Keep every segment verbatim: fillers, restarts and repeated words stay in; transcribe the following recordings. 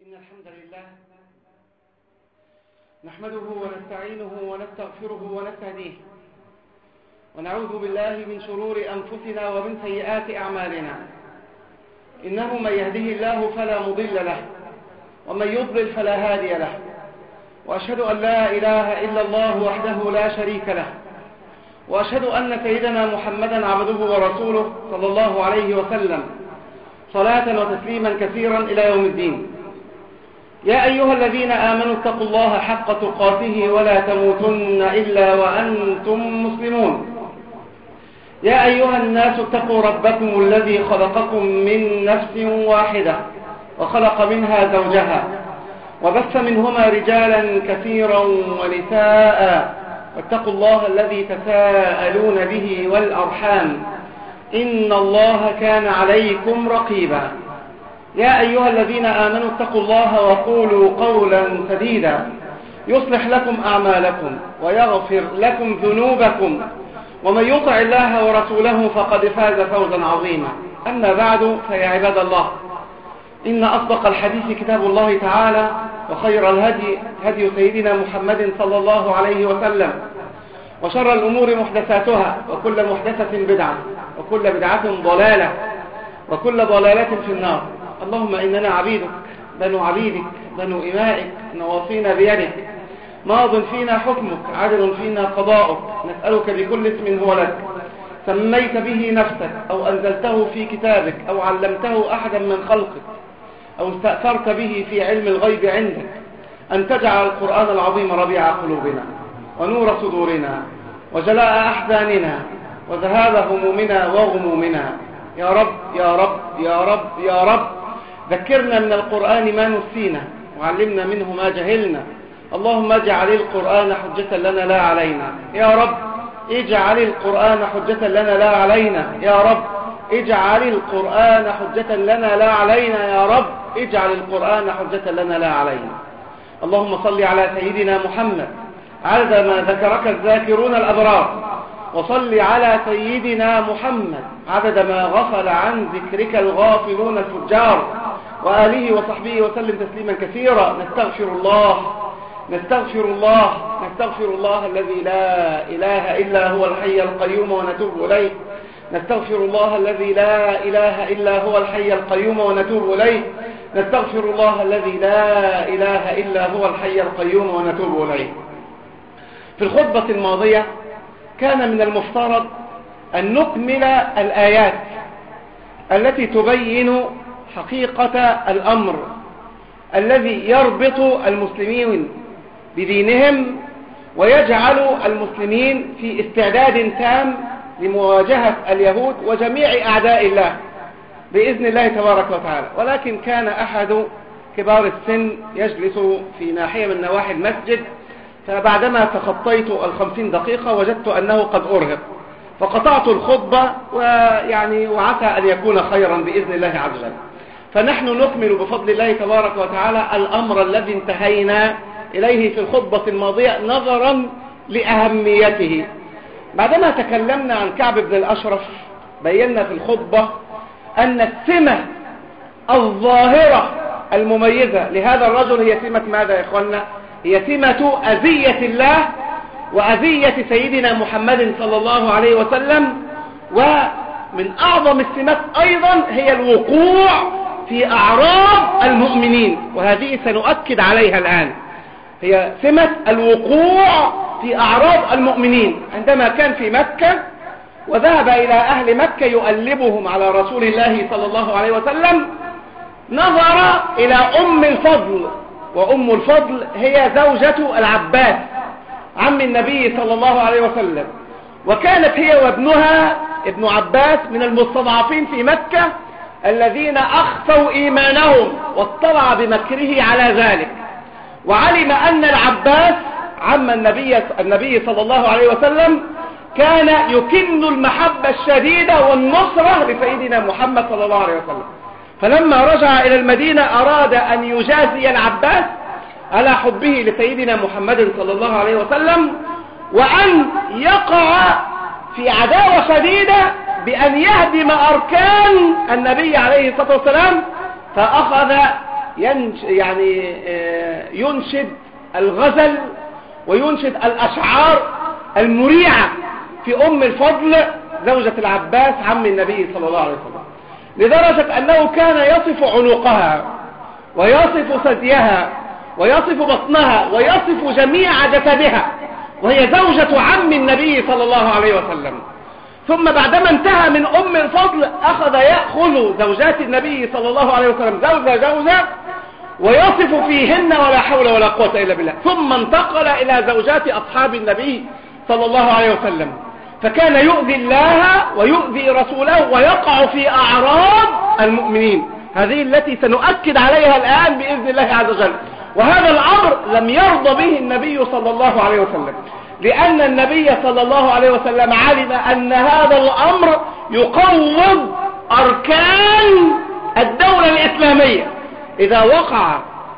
إن الحمد لله نحمده ونستعينه ونستغفره ونستهديه ونعوذ بالله من شرور أنفسنا ومن سيئات أعمالنا. إنه من يهده الله فلا مضل له ومن يضلل فلا هادي له، وأشهد أن لا إله إلا الله وحده لا شريك له، وأشهد أن سيدنا محمدا عبده ورسوله صلى الله عليه وسلم صلاة وتسليما كثيرا إلى يوم الدين. يا أيها الذين آمنوا اتقوا الله حق تقاته ولا تموتن إلا وأنتم مسلمون. يا أيها الناس اتقوا ربكم الذي خلقكم من نفس واحدة وخلق منها زوجها وبث منهما رجالا كثيرا ونساء، واتقوا الله الذي تساءلون به والأرحام إن الله كان عليكم رقيبا. يا أيها الذين آمنوا اتقوا الله وقولوا قولا سديدا يصلح لكم أعمالكم ويغفر لكم ذنوبكم، ومن يطع الله ورسوله فقد فاز فوزا عظيما. أما بعد، فيا عباد الله، إن أصدق الحديث كتاب الله تعالى، وخير الهدي هدي سيدنا محمد صلى الله عليه وسلم، وشر الأمور محدثاتها، وكل محدثة بدعة، وكل بدعة ضلالة، وكل ضلالة في النار. اللهم إننا عبيدك بنو عبيدك بنو إمائك نواصينا بيدك، ماض فينا حكمك عدل فينا قضاؤك، نسألك بكل اسم هو لك سميت به نفسك أو أنزلته في كتابك أو علمته أحدا من خلقك أو استأثرت به في علم الغيب عندك، أن تجعل القرآن العظيم ربيع قلوبنا ونور صدورنا وجلاء أحزاننا وذهاب همومنا وغمومنا. يا رب يا رب يا رب يا رب، ذكرنا من القرآن ما نسينا وعلمنا منه ما جهلنا. اللهم اجعل القرآن حجة لنا لا علينا. يا رب اجعل القرآن حجة لنا لا علينا. يا رب اجعل القرآن حجة لنا لا علينا. يا رب اجعل القرآن حجة لنا لا علينا. اللهم صل على سيدنا محمد عدد ما ذكرك الذاكرون الأبرار، وصل على سيدنا محمد عدد ما غفل عن ذكرك الغافلون الفجار، وآله وصحبه وسلم تسليما كثيرا. نستغفر الله نستغفر الله نستغفر الله الذي لا إله إلا هو الحي القيوم ونتوب إليه. نستغفر الله الذي لا إله إلا هو الحي القيوم ونتوب إليه. نستغفر الله الذي لا إله إلا هو الحي القيوم ونتوب إليه. في الخطبة الماضية كان من المفترض أن نكمل الآيات التي تبين حقيقة الأمر الذي يربط المسلمين بدينهم ويجعل المسلمين في استعداد تام لمواجهة اليهود وجميع أعداء الله بإذن الله تبارك وتعالى. ولكن كان أحد كبار السن يجلس في ناحية من نواحي المسجد، فبعدما تخطيت الخمسين دقيقة وجدت أنه قد أرهق، فقطعت الخطبة، ويعني وعسى أن يكون خيرا بإذن الله عز وجل. فنحن نكمل بفضل الله تبارك وتعالى الأمر الذي انتهينا إليه في الخطبة الماضية نظرا لأهميته. بعدما تكلمنا عن كعب بن الأشرف بينا في الخطبة أن السمة الظاهرة المميزة لهذا الرجل هي سمة ماذا يا إخوانا؟ هي سمة أذية الله وأذية سيدنا محمد صلى الله عليه وسلم. ومن أعظم السمات أيضا هي الوقوع في أعراض المؤمنين، وهذه سنؤكد عليها الآن. هي سمة الوقوع في أعراض المؤمنين. عندما كان في مكة وذهب إلى أهل مكة يؤلبهم على رسول الله صلى الله عليه وسلم، نظر إلى أم الفضل، وأم الفضل هي زوجة العباس عم النبي صلى الله عليه وسلم، وكانت هي وابنها ابن عباس من المستضعفين في مكة الذين أخفوا إيمانهم، واطلع بمكره على ذلك، وعلم أن العباس عم النبي, النبي صلى الله عليه وسلم كان يكن المحبة الشديدة والنصرة لسيدنا محمد صلى الله عليه وسلم. فلما رجع إلى المدينة أراد أن يجازي العباس على حبه لسيدنا محمد صلى الله عليه وسلم، وأن يقع في عداوة شديدة بأن يهدم أركان النبي عليه الصلاة والسلام. فأخذ يعني ينشد الغزل وينشد الأشعار المريعة في أم الفضل زوجة العباس عم النبي صلى الله عليه وسلم، لدرجة أنه كان يصف عنقها ويصف ثديها ويصف بطنها ويصف جميع جسدها، وهي زوجة عم النبي صلى الله عليه وسلم. ثم بعدما انتهى من أم الفضل أخذ يأخذ زوجات النبي صلى الله عليه وسلم زوجة زوجة ويصف فيهن ولا حول ولا قوة إلا بالله، ثم انتقل إلى زوجات أصحاب النبي صلى الله عليه وسلم، فكان يؤذي الله ويؤذي رسوله ويقع في أعراض المؤمنين، هذه التي سنؤكد عليها الآن بإذن الله عز وجل. وهذا الأمر لم يرضى به النبي صلى الله عليه وسلم، لأن النبي صلى الله عليه وسلم علم أن هذا الأمر يقوض أركان الدولة الإسلامية. إذا وقع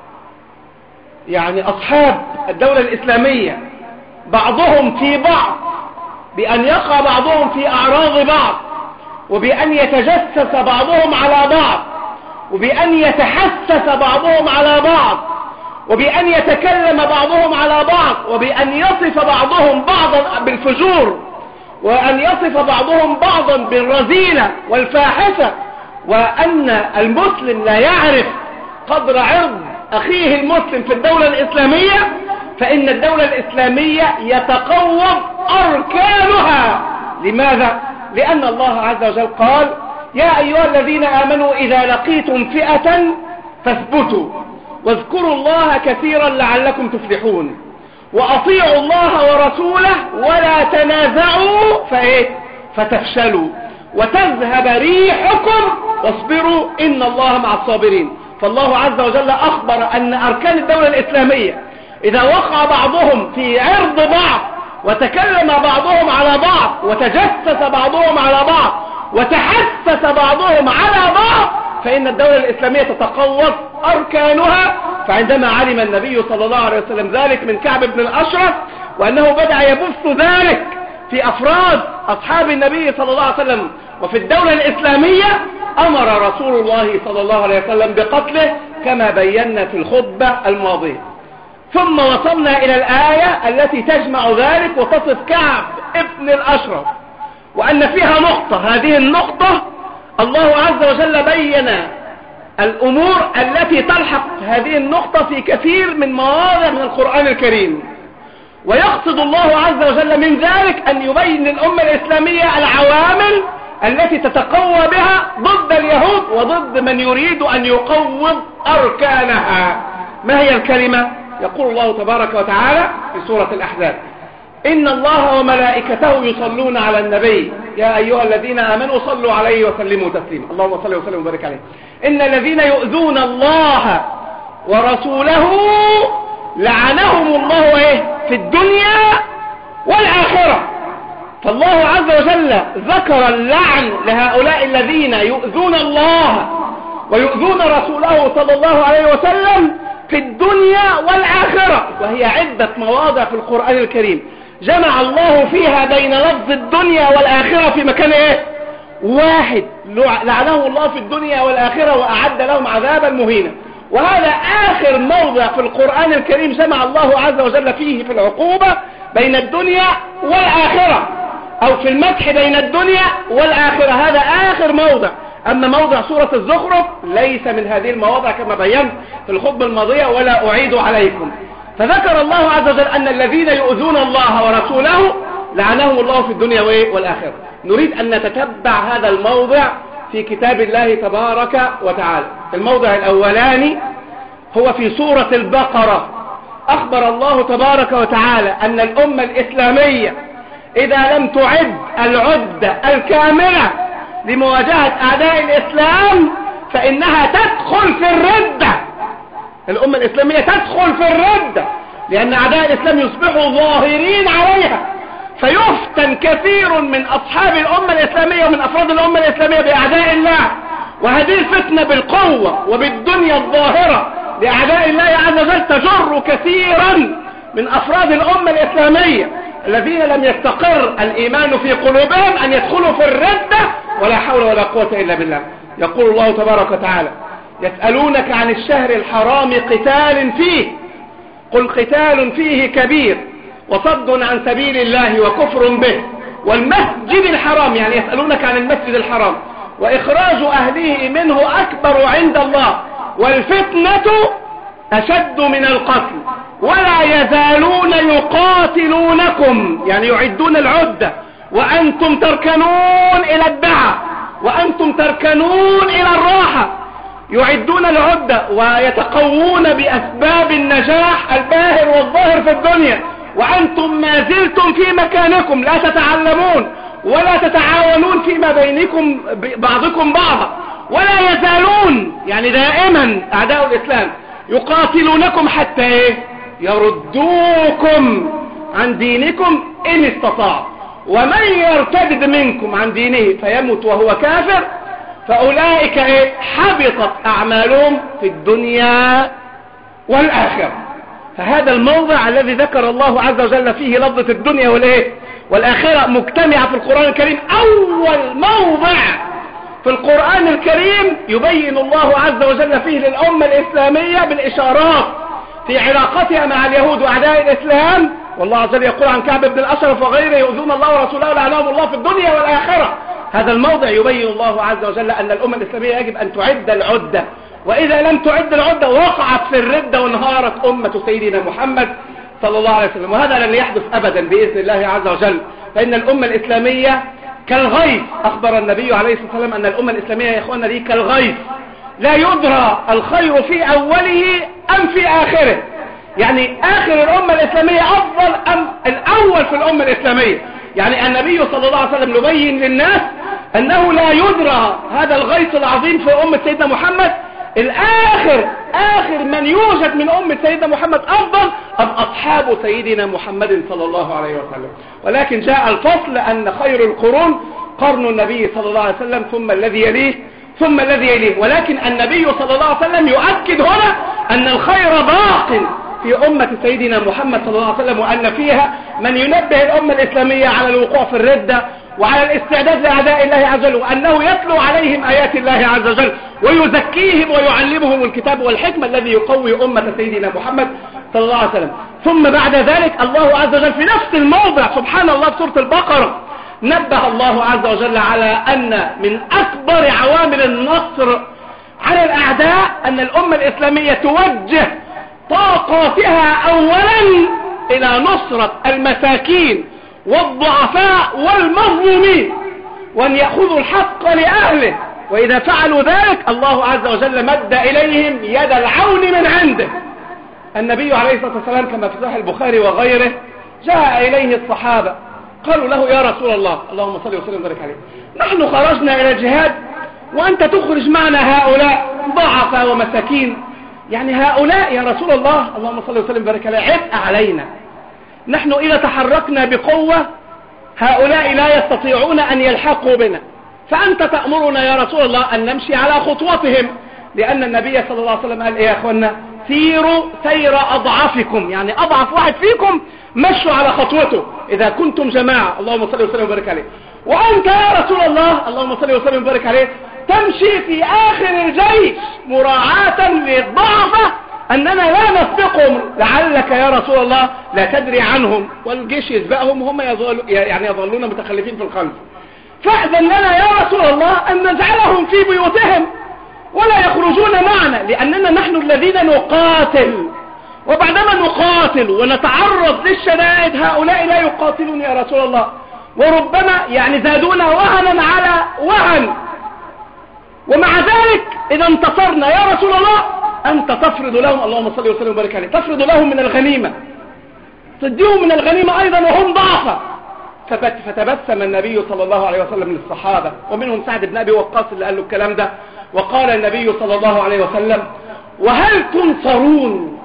يعني أصحاب الدولة الإسلامية بعضهم في بعض بأن يقع بعضهم في أعراض بعض، وبأن يتجسس بعضهم على بعض، وبأن يتحسس بعضهم على بعض، وبأن يتكلم بعضهم على بعض، وبأن يصف بعضهم بعضا بالفجور، وأن يصف بعضهم بعضا بالرذيلة والفاحشة، وأن المسلم لا يعرف قدر عرض أخيه المسلم في الدولة الإسلامية، فإن الدولة الإسلامية يتقوض أركانها. لماذا؟ لأن الله عز وجل قال: يا أيها الذين آمنوا إذا لقيتم فئة فاثبتوا واذكروا الله كثيرا لعلكم تفلحون وأطيعوا الله ورسوله ولا تنازعوا فإيه؟ فتفشلوا وتذهب ريحكم واصبروا إن الله مع الصابرين. فالله عز وجل أخبر أن أركان الدولة الإسلامية إذا وقع بعضهم في عرض بعض وتكلم بعضهم على بعض وتجسس بعضهم على بعض وتحسس بعضهم على بعض فإن الدولة الإسلامية تتقوض أركانها. فعندما علم النبي صلى الله عليه وسلم ذلك من كعب بن الأشرف وأنه بدأ يبث ذلك في أفراد أصحاب النبي صلى الله عليه وسلم وفي الدولة الإسلامية، أمر رسول الله صلى الله عليه وسلم بقتله كما بينا في الخطبة الماضية. ثم وصلنا إلى الآية التي تجمع ذلك وتصف كعب ابن الأشرف، وأن فيها نقطة، هذه النقطة الله عز وجل بين الأمور التي تلحق هذه النقطة في كثير من مواضع من القرآن الكريم، ويقصد الله عز وجل من ذلك أن يبين للأمة الإسلامية العوامل التي تتقوى بها ضد اليهود وضد من يريد أن يقوض أركانها. ما هي الكلمة؟ يقول الله تبارك وتعالى في سورة الأحزاب: إن الله وملائكته يصلون على النبي يا أيها الذين آمنوا صلوا عليه وسلموا تسليما. اللهم صل وسلم وبارك عليه. إن الذين يؤذون الله ورسوله لعنهم الله إيه؟ في الدنيا والآخرة. فالله عز وجل ذكر اللعن لهؤلاء الذين يؤذون الله ويؤذون رسوله صلى الله عليه وسلم في الدنيا والآخرة، وهي عدة مواضع في القرآن الكريم جمع الله فيها بين لفظ الدنيا والآخرة في مكان ايه؟ واحد. لعنه الله في الدنيا والآخرة وأعد لهم عذابا مهينا. وهذا آخر موضع في القرآن الكريم جمع الله عز وجل فيه في العقوبة بين الدنيا والآخرة، أو في المدح بين الدنيا والآخرة، هذا آخر موضع. أما موضع سورة الزخرف ليس من هذه المواضع كما بينت في الخطبة الماضية ولا أعيد عليكم. فذكر الله عز وجل أن الذين يؤذون الله ورسوله لعنهم الله في الدنيا والآخرة. نريد أن نتتبع هذا الموضع في كتاب الله تبارك وتعالى. الموضع الأولاني هو في سورة البقرة. أخبر الله تبارك وتعالى أن الأمة الإسلامية إذا لم تعد العدة الكاملة لمواجهة أعداء الإسلام فإنها تدخل في الردة. الأمة الإسلامية تدخل في الردة لأن أعداء الإسلام يصبحوا ظاهرين عليها، فيفتن كثير من أصحاب الأمة الإسلامية ومن أفراد الأمة الإسلامية بأعداء الله. وهذه الفتنة بالقوة وبالدنيا الظاهرة لأعداء الله عز وجل تجر كثيرا من أفراد الأمة الإسلامية الذين لم يستقر الإيمان في قلوبهم أن يدخلوا في الردة ولا حول ولا قوة إلا بالله. يقول الله تبارك وتعالى: يسألونك عن الشهر الحرام قتال فيه قل قتال فيه كبير وصد عن سبيل الله وكفر به والمسجد الحرام، يعني يسألونك عن المسجد الحرام وإخراج أهله منه أكبر عند الله والفتنة أشد من القتل ولا يزالون يقاتلونكم، يعني يعدون العدة وأنتم تركنون إلى الدعاء وأنتم تركنون إلى الراحة، يعدون العدة ويتقوون بأسباب النجاح الباهر والظاهر في الدنيا وأنتم ما زلتم في مكانكم لا تتعلمون ولا تتعاونون فيما بينكم بعضكم بعضا، ولا يزالون يعني دائما أعداء الإسلام يقاتلونكم حتى إيه؟ يردوكم عن دينكم إن استطاعوا، ومن يرتد منكم عن دينه فيمت وهو كافر فأولئك إيه؟ حبطت أعمالهم في الدنيا والآخرة. فهذا الموضع الذي ذكر الله عز وجل فيه لفظة الدنيا والإيه؟ والآخرة مجتمعة في القرآن الكريم، أول موضع في القرآن الكريم يبين الله عز وجل فيه للأمة الإسلامية بالإشارات في علاقتها مع اليهود وأعداء الإسلام. والله عز وجل يقول عن كعب بن الأشرف وغيره يؤذون الله ورسوله لعنهم الله في الدنيا والآخرة. هذا الموضع يبين الله عز وجل أن الأمة الإسلامية يجب أن تعد العدة، وإذا لم تعد العدة وقعت في الردة وانهارت أمة سيدنا محمد صلى الله عليه وسلم، وهذا لن يحدث أبدا بإذن الله عز وجل، فإن الأمة الإسلامية كالغيث. أخبر النبي عليه الصلاة والسلام أن الأمة الإسلامية يا إخواننا دي كالغيث لا يدرى الخير في أوله أم في آخره، يعني آخر الأمة الإسلامية أفضل أم الأول في الأمة الإسلامية. يعني النبي صلى الله عليه وسلم يبين للناس أنه لا يدرى هذا الغيث العظيم في أمة سيدنا محمد الآخر، آخر من يوجد من أمة سيدنا محمد أفضل أم أصحاب سيدنا محمد صلى الله عليه وسلم. ولكن جاء الفصل أن خير القرون قرن النبي صلى الله عليه وسلم ثم الذي يليه ثم الذي يليه، ولكن النبي صلى الله عليه وسلم يؤكد هنا أن الخير باق في أمة سيدنا محمد صلى الله عليه وسلم، وأن فيها من ينبه الأمة الإسلامية على الوقوع في الردة وعلى الاستعداد لأعداء الله عز وجل، وأنه يتلو عليهم آيات الله عز وجل ويزكيهم ويعلمهم الكتاب والحكمة الذي يقوي أمة سيدنا محمد صلى الله عليه وسلم. ثم بعد ذلك الله عز وجل في نفس الموضع سبحان الله في سورة البقرة نبه الله عز وجل على أن من أكبر عوامل النصر على الأعداء أن الأمة الإسلامية توجه طاقاتها أولا إلى نصرة المساكين والضعفاء والمظلومين، وأن يأخذوا الحق لأهله، وإذا فعلوا ذلك الله عز وجل مد إليهم يد العون من عنده. النبي عليه الصلاة والسلام كما في صحيح البخاري وغيره جاء إليه الصحابة قالوا له يا رسول الله اللهم صل وسلم وبارك عليه، نحن خرجنا إلى الجهاد وأنت تخرج معنا هؤلاء ضعفاء ومساكين، يعني هؤلاء يا رسول الله اللهم صل وسلم وبارك عليه عبء علينا، نحن إذا تحركنا بقوة هؤلاء لا يستطيعون أن يلحقوا بنا، فأنت تأمرنا يا رسول الله أن نمشي على خطوتهم، لأن النبي صلى الله عليه وسلم قال إيه يا أخوانا سيروا سير أضعافكم، يعني أضعف واحد فيكم مشوا على خطوته إذا كنتم جماعة اللهم صل وسلم وبارك عليه، وأنت يا رسول الله اللهم صل وسلم وبارك عليه تمشي في آخر الجيش مراعاة للضعفة أننا لا نسبقهم لعلك يا رسول الله لا تدري عنهم والجيش يسبقهم وهم يظل يعني يظلون متخلفين في الخلف، فأذن لنا يا رسول الله أن نجعلهم في بيوتهم ولا يخرجون معنا، لأننا نحن الذين نقاتل، وبعدما نقاتل ونتعرض للشدائد هؤلاء لا يقاتلون يا رسول الله، وربما يعني زادونا وهنا على وهن، ومع ذلك إذا انتصرنا يا رسول الله أنت تفرض لهم اللهم صل وسلم وبارك عليه تفرض لهم من الغنيمة، تديهم من الغنيمة أيضا وهم ضعفة. فتبسم النبي صلى الله عليه وسلم للصحابة ومنهم سعد بن أبي وقاص اللي قال له الكلام ده، وقال النبي صلى الله عليه وسلم وهل تنصرون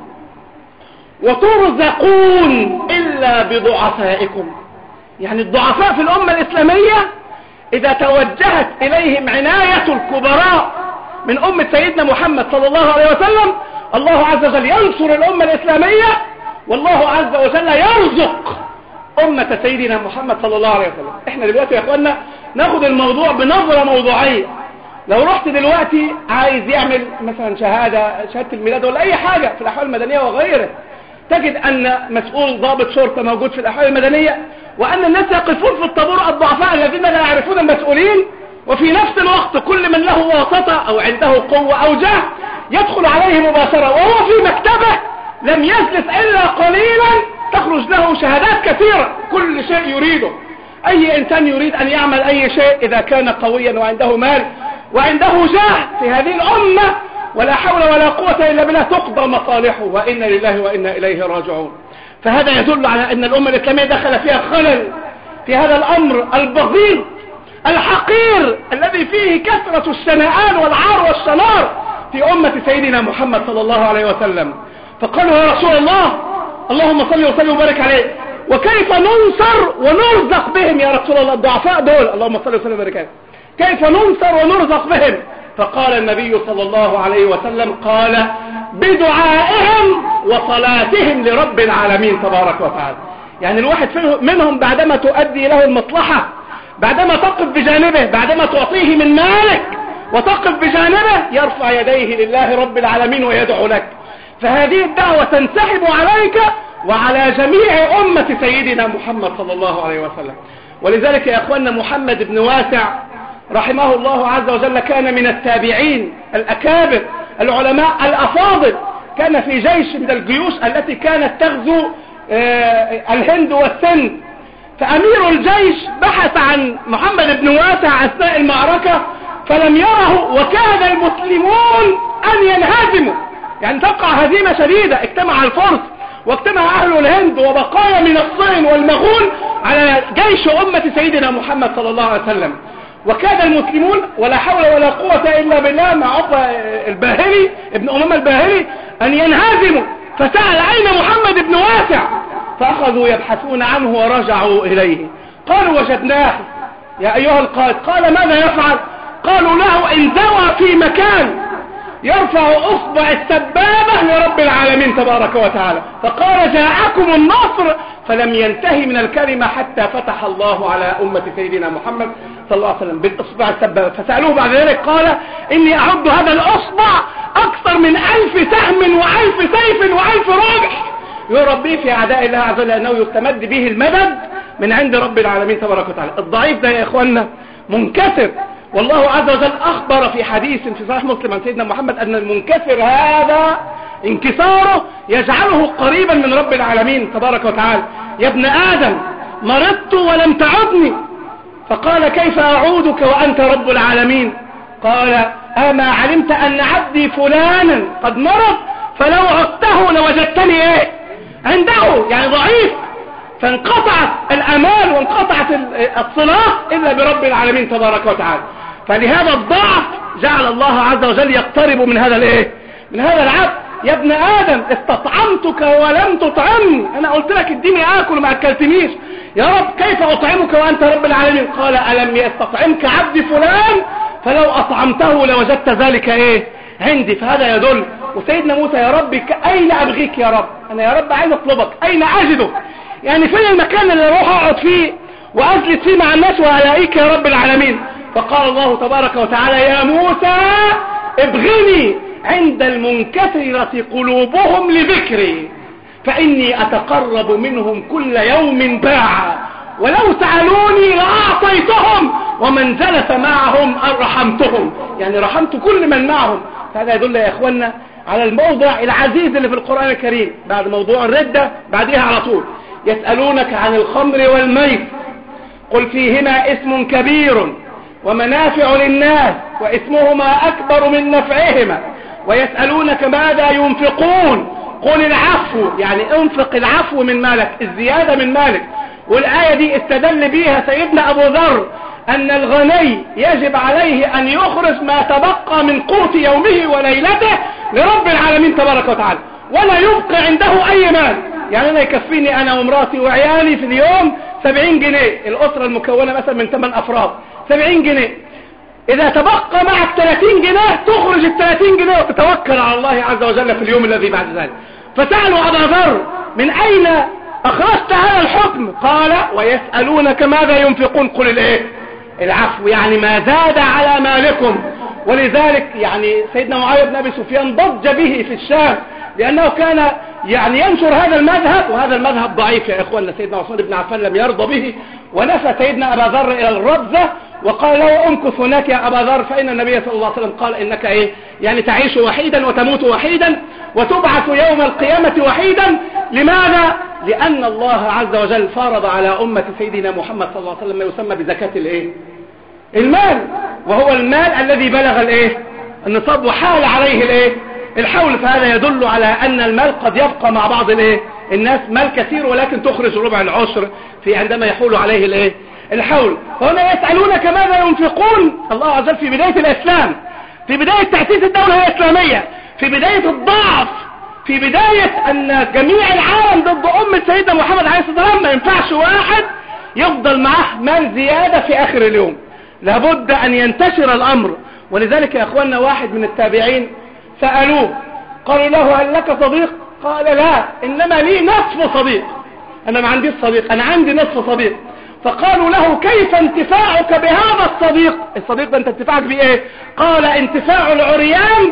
وترزقون إلا بضعفائكم، يعني الضعفاء في الأمة الإسلامية إذا توجهت إليهم عناية الكبراء من أمة سيدنا محمد صلى الله عليه وسلم الله عز وجل ينصر الأمة الإسلامية، والله عز وجل يرزق أمة سيدنا محمد صلى الله عليه وسلم. احنا دلوقتي يا اخوانا ناخد الموضوع بنظرة موضوعية، لو رحت دلوقتي عايز يعمل مثلا شهادة شهادة الميلاد ولا اي حاجة في الاحوال المدنية وغيره، تجد ان مسؤول ضابط شرطة موجود في الاحوال المدنية، وان الناس يقفون في الطابور الضعفاء الذين لا يعرفون المسؤولين، وفي نفس الوقت كل من له واسطة او عنده قوة او جاه يدخل عليه مباشرة وهو في مكتبه لم يجلس الا قليلا تخرج له شهادات كثيرة كل شيء يريده. اي انسان يريد ان يعمل اي شيء اذا كان قويا وعنده مال وعنده جاه في هذه الامة ولا حول ولا قوة الا بالله تقضى مصالحه، وإنا لله وإنا اليه راجعون. فهذا يدل على ان الامة الاسلامية دخل فيها خلل في هذا الامر البغيض الحقير الذي فيه كثرة الشنآن والعار والشنار في امة سيدنا محمد صلى الله عليه وسلم. فقالوا يا رسول الله اللهم صل وسلم وبارك عليه، وكيف ننصر ونرزق بهم يا رسول الله الضعفاء دول، اللهم صل وسلم وبارك عليه، كيف ننصر ونرزق بهم؟ فقال النبي صلى الله عليه وسلم قال بدعائهم وصلاتهم لرب العالمين تبارك وتعالى. يعني الواحد منهم بعدما تؤدي له المصلحة، بعدما تقف بجانبه، بعدما تعطيه من مالك وتقف بجانبه، يرفع يديه لله رب العالمين ويدعو لك. فهذه الدعوة تنسحب عليك وعلى جميع أمة سيدنا محمد صلى الله عليه وسلم. ولذلك يا أخوانا محمد بن واسع رحمه الله عز وجل كان من التابعين الأكابر العلماء الأفاضل، كان في جيش من الجيوش التي كانت تغزو الهند والسند. فأمير الجيش بحث عن محمد بن واسع أثناء المعركة فلم يره، وكاد المسلمون أن ينهزموا، يعني تقع هزيمة شديدة. اجتمع الفرس واجتمع أهل الهند وبقايا من الصين والمغول على جيش أمة سيدنا محمد صلى الله عليه وسلم، وكاد المسلمون ولا حول ولا قوة إلا بالله مع عقبة الباهلي ابن أمام الباهلي أن ينهزموا. فسأل أين محمد بن واسع؟ فأخذوا يبحثون عنه ورجعوا إليه. قالوا وجدناه يا أيها القائد. قال ماذا يفعل؟ قالوا له إن زوى في مكان يرفع أصبع السبابة لرب العالمين تبارك وتعالى. فقال جاءكم النصر، فلم ينتهي من الكلمة حتى فتح الله على أمة سيدنا محمد صلى الله عليه وسلم بالأصبع السبابة. فسألوه بعد ذلك قال إني أعد هذا الأصبع أكثر من ألف سهم وألف سيف وألف رمح يرب به في أعداء الله عز وجل، أنه يستمد به المدد من عند رب العالمين تبارك وتعالى. الضعيف ده يا إخواننا منكسر، والله عز وجل أخبر في حديث في صحيح مسلم عن سيدنا محمد أن المنكسر هذا انكساره يجعله قريبا من رب العالمين تبارك وتعالى. يا ابن آدم مرضت ولم تعدني، فقال كيف أعودك وأنت رب العالمين؟ قال أما علمت أن عبدي فلانا قد مرض فلو عدته لوجدتني إيه عنده؟ يعني ضعيف، فانقطعت الأمان وانقطعت الصلاة إلا برب العالمين تبارك وتعالى. فلهذا الضعف جعل الله عز وجل يقترب من هذا الايه من هذا العبد. يا ابن آدم استطعمتك ولم تطعمني، أنا قلت لك اديني آكل ما أكلتنيش، يا رب كيف أطعمك وأنت رب العالمين؟ قال ألم يستطعمك عبدي فلان فلو أطعمته لوجدت ذلك إيه عندي. فهذا يدل. وسيدنا موسى يا رب أين أبغيك يا رب؟ أنا يا رب عايز أطلبك، أين أجدك؟ يعني فين المكان اللي اروح أقعد فيه وأجلس فيه مع الناس وألاقيك يا رب العالمين؟ فقال الله تبارك وتعالى يا موسى ابغني عند المنكسرة قلوبهم لذكري فإني أتقرب منهم كل يوم باعا ولو سألوني لأعطيتهم ومن جلس معهم رحمتهم، يعني رحمت كل من معهم. هذا يدل يا إخوانا على الموضع العزيز اللي في القرآن الكريم بعد موضوع الردة بعدها على طول. يسألونك عن الخمر والميت قل فيهما اسم كبير ومنافع للناس واسمهما أكبر من نفعهما ويسألونك ماذا ينفقون قل العفو، يعني انفق العفو من مالك، الزيادة من مالك. والآية دي استدل بيها سيدنا أبو ذر أن الغني يجب عليه أن يخرج ما تبقى من قوت يومه وليلته لرب العالمين تبارك وتعالى، ولا يبقى عنده أي مال. يعني أنا يكفيني أنا ومراتي وعيالي في اليوم سبعين جنيه، الأسرة المكونة مثلا من ثمان أفراد سبعين جنيه. إذا تبقى معك ثلاثين جنيه تخرج الثلاثين جنيه وتتوكل على الله عز وجل في اليوم الذي بعد ذلك. فسألوا أبا ذر من أين أخرجت هذا الحكم؟ قال ويسألونك ماذا ينفقون قل الإيه العفو، يعني ما زاد على مالكم ولذلك يعني سيدنا معاوية بن أبي سفيان ضج به في الشام، لأنه كان يعني ينشر هذا المذهب، وهذا المذهب ضعيف يا إخواننا. سيدنا عثمان بن عفان لم يرضى به، ونفى سيدنا أبا ذر إلى الربزة وقال له امكث هناك يا أبا ذر، فإن النبي صلى الله عليه وسلم قال إنك إيه يعني تعيش وحيدا وتموت وحيدا وتبعث يوم القيامة وحيدا. لماذا؟ لأن الله عز وجل فرض على أمة سيدنا محمد صلى الله عليه وسلم ما يسمى بزكاة الإيه المال، وهو المال الذي بلغ الإيه النصاب وحال عليه الإيه الحول. فهذا يدل على أن المال قد يبقى مع بعض الإيه الناس مال كثير، ولكن تخرج ربع العشر في عندما يحول عليه الإيه الحول. فهنا يسألونك ماذا ينفقون. الله عز وجل في بداية الإسلام، في بداية تأسيس الدولة الإسلامية، في بداية الضعف، في بداية أن جميع العالم ضد أمة سيدنا محمد عليه الصلاة والسلام، ما ينفعش واحد يفضل معه مال زيادة في آخر اليوم، لابد أن ينتشر الأمر. ولذلك يا أخوانا واحد من التابعين سألوه قالوا له هل لك صديق؟ قال لا، إنما لي نصف صديق، أنا ما عنديش صديق، أنا عندي نصف صديق. فقالوا له كيف انتفاعك بهذا الصديق؟ الصديق ده انت انتفاعك بإيه؟ قال انتفاع العريان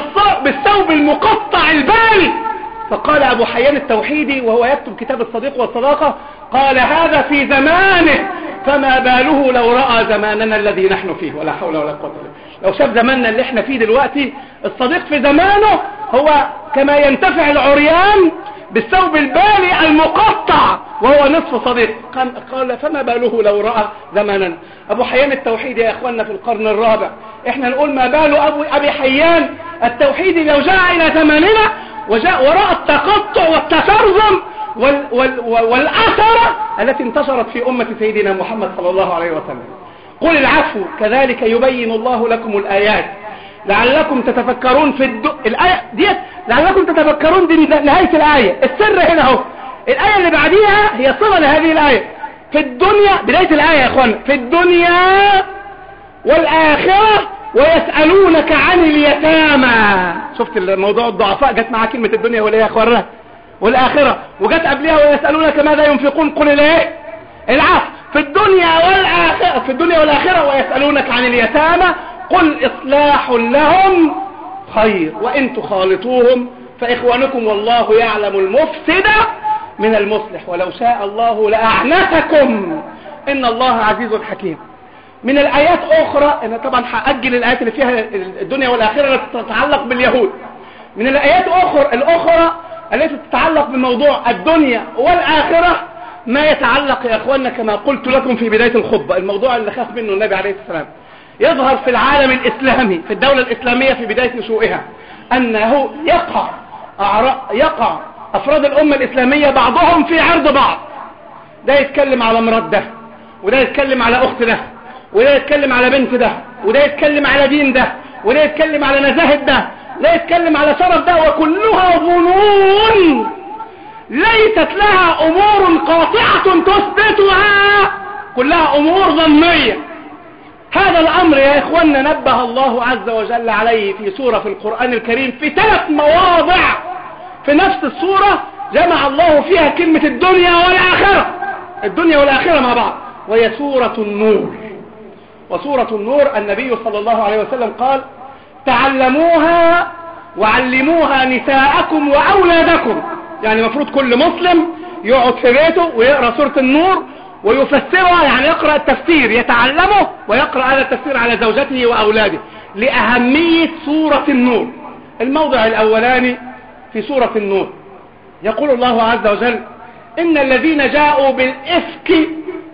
بالثوب المقطع البالي. فقال أبو حيان التوحيدي وهو يكتب كتاب الصديق والصداقة، قال هذا في زمانه، فما باله لو رأى زماننا الذي نحن فيه، ولا حول ولا قوة إلا بالله. لو شاف زماننا اللي احنا فيه دلوقتي، الصديق في زمانه هو كما ينتفع العريان بالثوب البالي المقطع وهو نصف صديق. قال فما باله لو رأى زماننا. أبو حيان التوحيدي يا أخوانا في القرن الرابع، احنا نقول ما بال أبو أبي حيان التوحيدي لو جاء إلى زماننا وجاء وراء التقطع والتشرذم وال وال والأثرة التي انتشرت في أمة سيدنا محمد صلى الله عليه وسلم. قل العفو كذلك يبين الله لكم الآيات لعلكم تتفكرون. في الد... الآية ديت لعلكم تتفكرون دي نهاية الآية، السر هنا اهو. الآية اللي بعديها هي صلة لهذه الآية. في الدنيا، بداية الآية يا أخوان، في الدنيا والآخرة ويسألونك عن اليتامى. شفت الموضوع الضعفاء جت معاه كلمة الدنيا ولا يا أخوان والآخرة، وجت قبلها ويسألونك ماذا ينفقون. قل الايه العفو. في الدنيا والآخرة، في الدنيا والآخرة ويسألونك عن اليتامى قل إصلاح لهم خير وإن تخالطوهم فإخوانكم والله يعلم المفسد من المصلح ولو شاء الله لأعنتكم إن الله عزيز حكيم. من الآيات أخرى، أنا طبعا هأجل الآيات اللي فيها الدنيا والآخرة التي تتعلق باليهود. من الآيات أخرى الأخرى التي تتعلق بموضوع الدنيا والآخرة ما يتعلق يا أخواننا كما قلت لكم في بداية الخطبة، الموضوع اللي خاف منه النبي عليه السلام. يظهر في العالم الإسلامي في الدولة الإسلامية في بداية نشوئها أنه يقع يقع أفراد الأمة الإسلامية بعضهم في عرض بعض. ده يتكلم على مراد ده، وده يتكلم على أخت ده، وده يتكلم على بنت ده، وده يتكلم على دين ده، وده يتكلم على نزاهة ده، لا يتكلم على شرف ده، وكلها ظنون ليست لها أمور قاطعة تثبتها، كلها أمور ظنية. هذا الأمر يا إخواننا نبه الله عز وجل عليه في سورة في القرآن الكريم في ثلاث مواضع في نفس السورة جمع الله فيها كلمة الدنيا والآخرة، الدنيا والآخرة مع بعض، وهي سورة النور. وسورة النور النبي صلى الله عليه وسلم قال تعلموها وعلموها نساءكم وأولادكم. يعني مفروض كل مسلم يقعد في بيته ويقرأ سورة النور ويفسرها، يعني يقرأ التفسير يتعلمه ويقرأ هذا التفسير على زوجته وأولاده لأهمية سورة النور. الموضع الأولاني في سورة النور يقول الله عز وجل إن الذين جاءوا بالإفك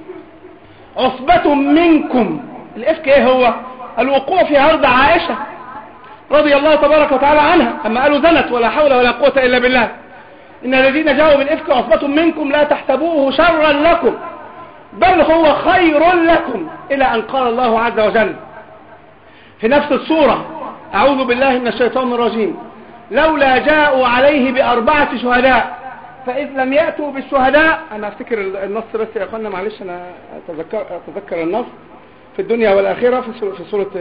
عصبة منكم. الإفك إيه هو؟ الوقوع في عرض عائشة رضي الله تبارك وتعالى عنها أما قالوا زنت ولا حول ولا قوة إلا بالله. إن الذين جاءوا بالإفك عصبة منكم لا تحسبوه شرا لكم بل هو خير لكم إلى أن قال الله عز وجل في نفس السورة أعوذ بالله من الشيطان الرجيم لولا جاءوا عليه بأربعة شهداء فإذ لم يأتوا بالشهداء. أنا أفتكر النص بس يا أخوانا معلش أنا أتذكر, أتذكر النص في الدنيا والآخرة في سورة, في سورة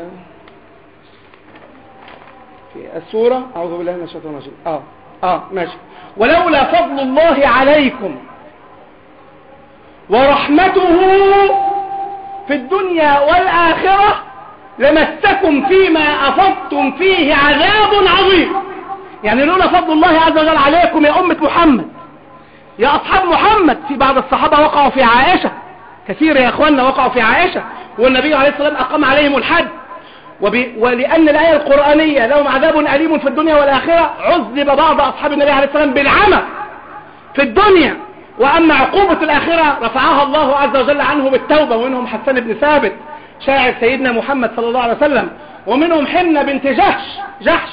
في السورة أعوذ بالله من الشيطان الرجيم آه آه ماشي ولولا فضل الله عليكم ورحمته في الدنيا والآخرة لمسكم فيما أفضتم فيه عذاب عظيم. يعني لولا فضل الله عز وجل عليكم يا أمة محمد يا أصحاب محمد، في بعض الصحابة وقعوا في عائشة، كثير يا أخواننا وقعوا في عائشة، والنبي عليه الصلاة والسلام أقام عليهم الحد. ولأن الآية القرآنية لهم عذاب أليم في الدنيا والآخرة، عذب بعض أصحاب النبي عليه الصلاة والسلام بالعمى في الدنيا، وأما عقوبة الآخرة رفعها الله عز وجل عنه بالتوبة. ومنهم حسان بن ثابت شاعر سيدنا محمد صلى الله عليه وسلم، ومنهم حنة بنت جحش جحش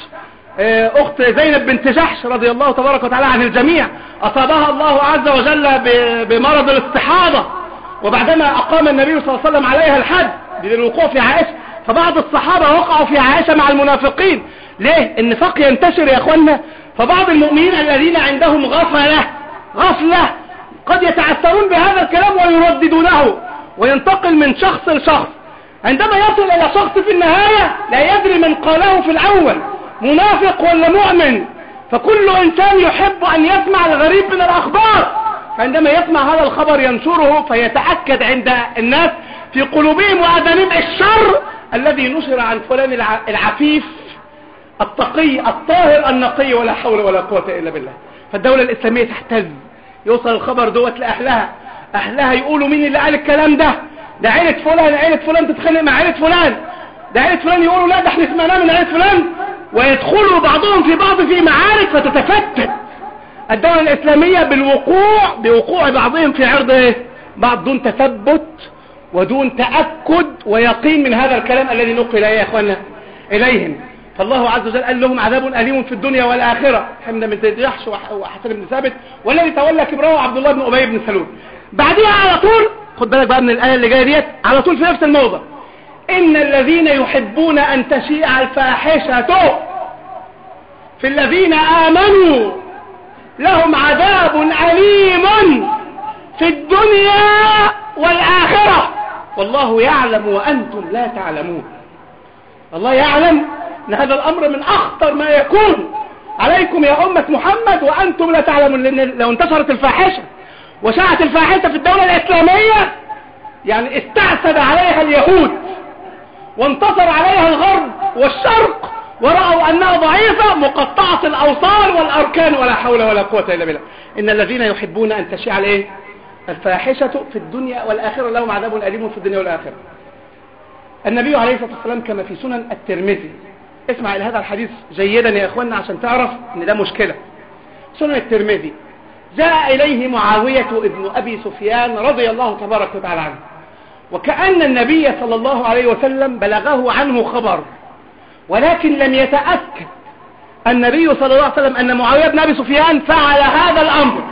أخت زينب بنت جحش رضي الله تبارك وتعالى عن الجميع، أصابها الله عز وجل بمرض الاستحاضة، وبعدما أقام النبي صلى الله عليه وسلم عليها الحد للوقوع في عائشة. فبعض الصحابة وقعوا في عائشة مع المنافقين. ليه؟ النفاق ينتشر يا أخوانا. فبعض المؤمنين الذين عندهم غفلة غفلة قد يتعثرون بهذا الكلام ويرددونه، وينتقل من شخص لشخص، عندما يصل إلى شخص في النهاية لا يدري من قاله في الأول منافق ولا مؤمن. فكل إنسان يحب أن يسمع الغريب من الأخبار، عندما يسمع هذا الخبر ينشره، فيتأكد عند الناس في قلوبهم وأذانهم الشر الذي نشر عن فلان العفيف التقي الطاهر النقي، ولا حول ولا قوة إلا بالله. فالدولة الإسلامية تحتز، يوصل الخبر دوت لأهلها، أهلها يقولوا مين اللي قال الكلام ده؟ ده عيلة فلان، عيلة فلان تتخانق مع عيلة فلان، ده عيلة فلان يقولوا لا ده احنا سمعناه من عيلة فلان، ويدخلوا بعضهم في بعض في معارك فتتفتت الدولة الإسلامية بالوقوع بوقوع بعضهم في عرض ايه؟ بعض، دون تثبت ودون تأكد ويقين من هذا الكلام الذي نقل يا اخوانا إليهم. فالله عز وجل قال لهم عذاب أليم في الدنيا والآخرة، حمد بن جحش وحسن بن ثابت، والذي تولى كبره عبد الله بن أبي بن سلول. بعدها على طول خد بالك بقى من الآية اللي جايه ديت، على طول في نفس الموضع، إن الذين يحبون أن تشيع الفاحشة في الذين آمنوا لهم عذاب أليم في الدنيا والآخرة والله يعلم وأنتم لا تعلمون. الله يعلم أن هذا الأمر من أخطر ما يكون عليكم يا أمة محمد وأنتم لا تعلمون، لأن لو انتشرت الفاحشة وشاعت الفاحشة في الدولة الإسلامية يعني استعسد عليها اليهود وانتصر عليها الغرب والشرق، ورأوا أنها ضعيفة مقطعة الأوصال والأركان، ولا حول ولا قوة إلا بالله. إن الذين يحبون أن تشيع الايه الفاحشة في الدنيا والآخرة لهم عذاب أليم في الدنيا والآخرة. النبي عليه الصلاة والسلام كما في سنن الترمذي، اسمع إلى هذا الحديث جيدا يا إخواننا عشان تعرف أن ده مشكلة. سنن الترمذي، جاء إليه معاوية ابن أبي سفيان رضي الله تبارك وتعالى عنه، وكأن النبي صلى الله عليه وسلم بلغه عنه خبر، ولكن لم يتأكد النبي صلى الله عليه وسلم أن معاوية بن أبي سفيان فعل هذا الأمر،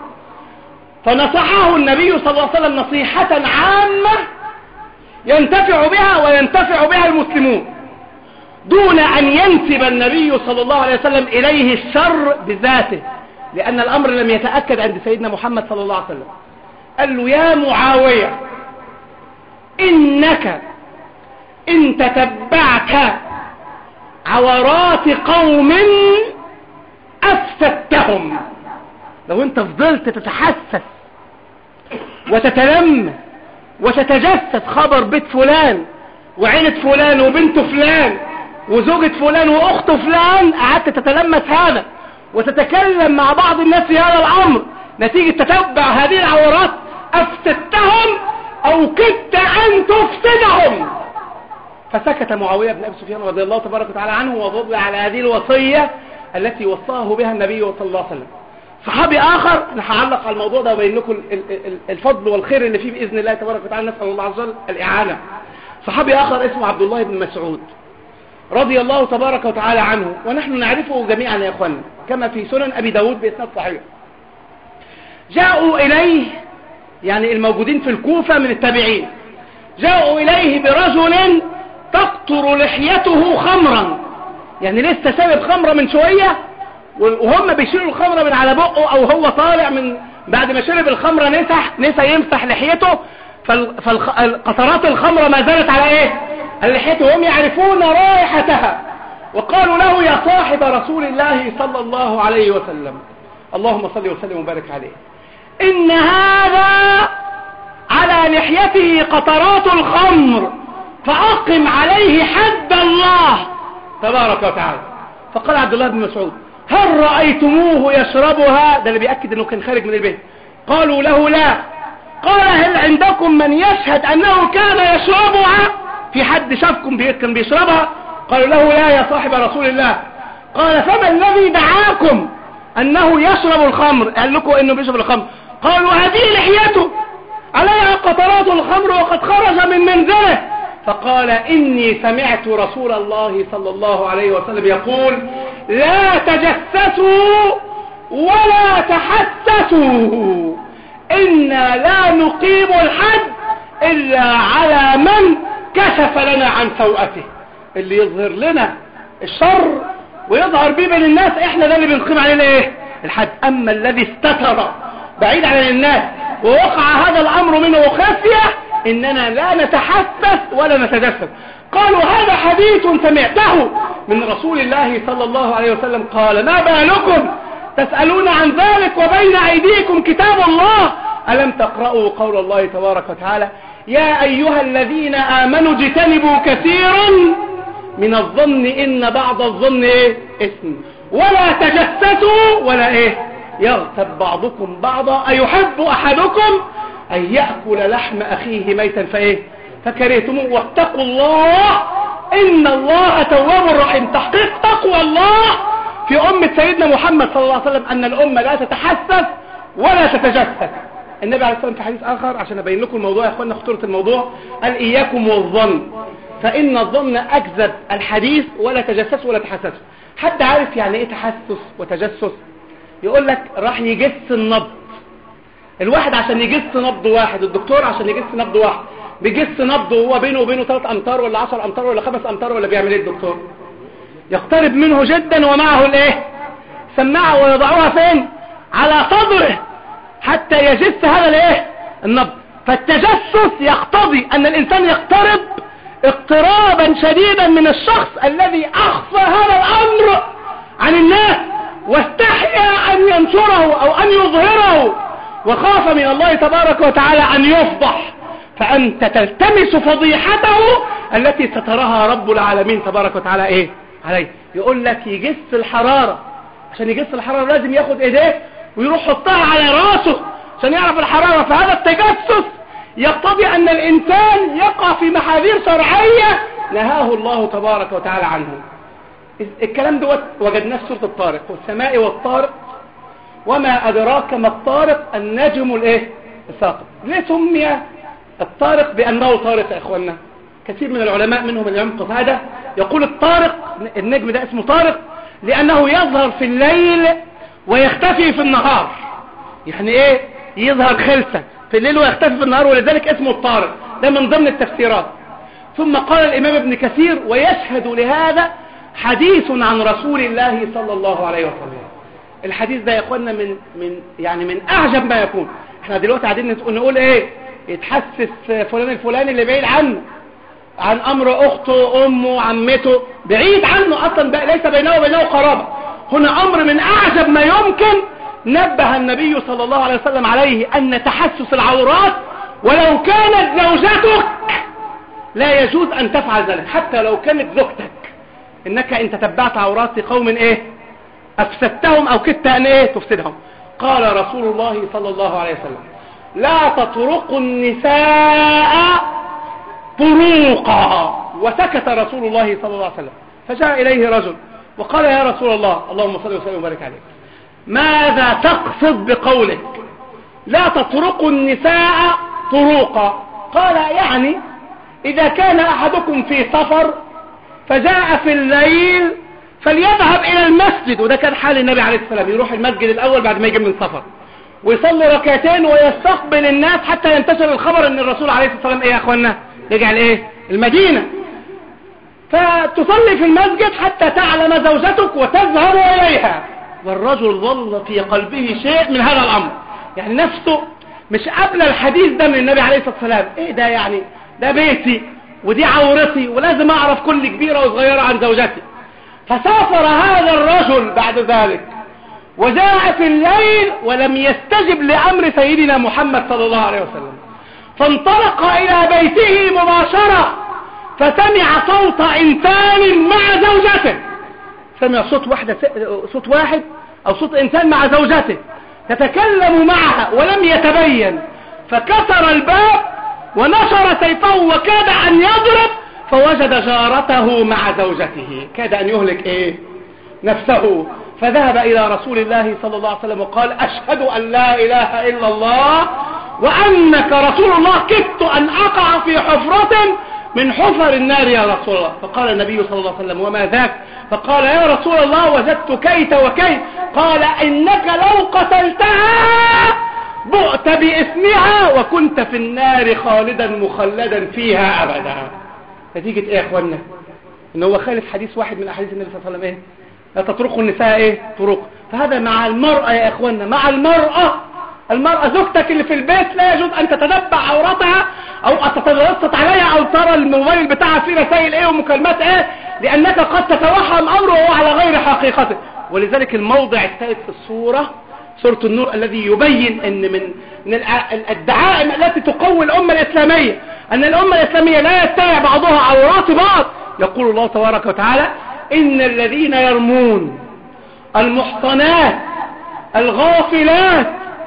فنصحه النبي صلى الله عليه وسلم نصيحة عامة ينتفع بها وينتفع بها المسلمون، دون أن ينسب النبي صلى الله عليه وسلم إليه الشر بذاته، لأن الأمر لم يتأكد عند سيدنا محمد صلى الله عليه وسلم. قال له يا معاوية إنك إن تتبعت عورات قوم أفسدتهم، لو انت فضلت تتحسس وتتلم وتتجسس خبر بيت فلان وعيلة فلان وبنت فلان وزوجة فلان واخت فلان، قعدت تتلمس هذا وتتكلم مع بعض الناس في هذا الامر، نتيجة تتبع هذه العورات افسدتهم او كدت ان تفسدهم. فسكت معاوية بن ابي سفيان رضي الله تبارك وتعالى عنه وضل على هذه الوصية التي وصاه بها النبي صلى الله عليه وسلم. صحابي اخر، انا هعلق على الموضوع ده وبين لكم الفضل والخير اللي فيه باذن الله تبارك وتعالى، نسال الله عز وجل الاعانه. صحابي اخر اسمه عبد الله بن مسعود رضي الله تبارك وتعالى عنه، ونحن نعرفه جميعا يا اخوانا كما في سنن ابي داود باسناد صحيح. جاءوا اليه يعني الموجودين في الكوفه من التابعين، جاءوا اليه برجل تقطر لحيته خمرا، يعني لسه شارب خمره من شويه وهم بيشيلوا الخمره من على بقه، او هو طالع من بعد ما شرب الخمره نسح نسى يمسح لحيته، فالقطرات الخمره ما زالت على ايه لحيته، هم يعرفون رائحتها، وقالوا له يا صاحب رسول الله صلى الله عليه وسلم اللهم صل وسلم وبارك عليه ان هذا على لحيته قطرات الخمر فأقم عليه حد الله تبارك وتعالى. فقال عبد الله بن مسعود هل رأيتموه يشربها؟ ده اللي بيأكد انه كان خارج من البيت. قالوا له لا. قال هل عندكم من يشهد انه كان يشربها؟ في حد شافكم كان بيشربها؟ قالوا له لا يا صاحب رسول الله. قال فما الذي دعاكم انه يشرب الخمر؟ قال لكم انه بيشرب الخمر. قالوا هذه لحيته عليها قطرات الخمر وقد خرج من منزله. فقال إني سمعت رسول الله صلى الله عليه وسلم يقول لا تجسسوا ولا تحسسوا إنا لا نقيم الحد إلا على من كشف لنا عن سوءته. اللي يظهر لنا الشر ويظهر بيه بين الناس احنا ده اللي بنقيم عليه ايه الحد. اما الذي استتر بعيد عن الناس ووقع هذا الامر منه خافية اننا لا نتحسس ولا نتجسس. قالوا هذا حديث سمعته من رسول الله صلى الله عليه وسلم. قال ما بالكم تسألون عن ذلك وبين ايديكم كتاب الله ألم تقرأوا قول الله تبارك وتعالى يا ايها الذين امنوا اجتنبوا كثيرا من الظن ان بعض الظن ايه اسم ولا تجسسوا ولا ايه يغتب بعضكم بعضا ايحب احدكم ان يأكل لحم اخيه ميتا فايه فكرهتموه واتقوا الله ان الله تواب رحيم. تحقيق تقوى الله في امة سيدنا محمد صلى الله عليه وسلم ان الامة لا تتحسس ولا تتجسس. النبي عليه الصلاة والسلام في حديث اخر عشان ابين لكم الموضوع يا اخوانا خطورة الموضوع قال اياكم والظن فان الظن اكذب الحديث ولا تجسس ولا تحسس. حد عارف يعني ايه تحسس وتجسس؟ يقول لك راح يجس النبض. الواحد عشان يجس نبض واحد الدكتور عشان يجس نبض واحد بيجس نبضه وهو بينه وبينه ثلاث امتار ولا عشر امتار ولا خمس امتار ولا بيعمل ايه الدكتور؟ يقترب منه جدا ومعه الايه سماعه ويضعوها فين على صدره حتى يجس هذا الايه النبض. فالتجسس يقتضي ان الانسان يقترب اقترابا شديدا من الشخص الذي اخفى هذا الامر عن الناس واستحيا ان ينشره او ان يظهره وخاف من الله تبارك وتعالى ان يفضح فانت تلتمس فضيحته التي سترها رب العالمين تبارك وتعالى ايه عليه. يقول لك يجس الحرارة عشان يجس الحرارة لازم ياخد ايديه ويروح حطها على راسه عشان يعرف الحرارة. فهذا التجسس يقتضي ان الانسان يقع في محاذير شرعية نهاه الله تبارك وتعالى عنه. الكلام دوت وجدناه في سورة الطارق والسماء والطارق وما ادراك ما الطارق النجم الايه الثاقب. ليه سمي الطارق بانه طارق يا اخوانا؟ كثير من العلماء منهم اللي ينقض هذا يقول الطارق النجم ده اسمه طارق لانه يظهر في الليل ويختفي في النهار. يعني ايه يظهر خلسة في الليل ويختفي في النهار ولذلك اسمه الطارق. ده من ضمن التفسيرات. ثم قال الامام ابن كثير ويشهد لهذا حديث عن رسول الله صلى الله عليه وسلم. الحديث ده يا اخوانا من من يعني من اعجب ما يكون. احنا دلوقتي قاعدين نقول ايه يتحسس فلان الفلاني اللي بعيد عنه عن امر اخته امه عمته بعيد عنه اصلا ليس بينه وبينه قرابة. هنا امر من اعجب ما يمكن نبه النبي صلى الله عليه وسلم عليه ان تحسس العورات ولو كانت زوجتك لا يجوز ان تفعل ذلك حتى لو كانت زوجتك انك ان تتبعت عورات قوم ايه افسدتهم او كدت ان ايه تفسدهم. قال رسول الله صلى الله عليه وسلم لا تطرقوا النساء طروقا. وسكت رسول الله صلى الله عليه وسلم فجاء اليه رجل وقال يا رسول الله اللهم صل وسلم وبارك عليك ماذا تقصد بقولك لا تطرقوا النساء طروقا؟ قال يعني اذا كان احدكم في سفر فجاء في الليل فليذهب الى المسجد. وده كان حال النبي عليه الصلاة والسلام يروح المسجد الاول بعد ما يجي من سفر ويصلي ركعتين ويستقبل الناس حتى ينتشر الخبر ان الرسول عليه الصلاة والسلام ايه يا اخوانا يجعل ايه المدينة. فتصلي في المسجد حتى تعلم زوجتك وتذهب اليها. والرجل ظل في قلبه شيء من هذا الامر يعني نفسه مش قبل الحديث ده من النبي عليه الصلاة والسلام ايه ده يعني ده بيتي ودي عورتي ولازم اعرف كل كبيرة وصغيرة عن زوجتي. فسافر هذا الرجل بعد ذلك وجاء في الليل ولم يستجب لأمر سيدنا محمد صلى الله عليه وسلم فانطلق إلى بيته مباشرة فسمع صوت إنسان مع زوجته، سمع صوت واحدة صوت واحد أو صوت إنسان مع زوجته تتكلم معها ولم يتبين، فكسر الباب ونشر سيفه وكاد أن يضرب، فوجد جارته مع زوجته، كاد أن يهلك إيه نفسه، فذهب إلى رسول الله صلى الله عليه وسلم وقال أشهد أن لا إله إلا الله وأنك رسول الله، كدت أن أقع في حفرة من حفر النار يا رسول الله. فقال النبي صلى الله عليه وسلم وما ذاك؟ فقال يا رسول الله وجدت كيت وكيت. قال إنك لو قتلتها بؤت باسمها وكنت في النار خالدا مخلدا فيها أبدا. نتيجة ايه يا اخوانا؟ ان هو خالف حديث واحد من احاديث النبي صلى الله عليه وسلم، ايه؟ لا تطرقوا النساء ايه طرق. فهذا مع المرأة يا اخوانا، مع المرأة المرأة زوجتك اللي في البيت لا يجوز ان تتتبع عورتها او تتوسط عليها او ترى الموبايل بتاعها فيه رسائل ايه ومكالمات ايه، لانك قد تتوهم امره وهو على غير حقيقته. ولذلك الموضع الثالث في السورة سورة النور الذي يبين ان من من الدعائم التي تقوي الامة الاسلامية ان الامة الاسلامية لا يتبع بعضها عورات بعض. يقول الله تبارك وتعالى ان الذين يرمون المحصنات الغافلات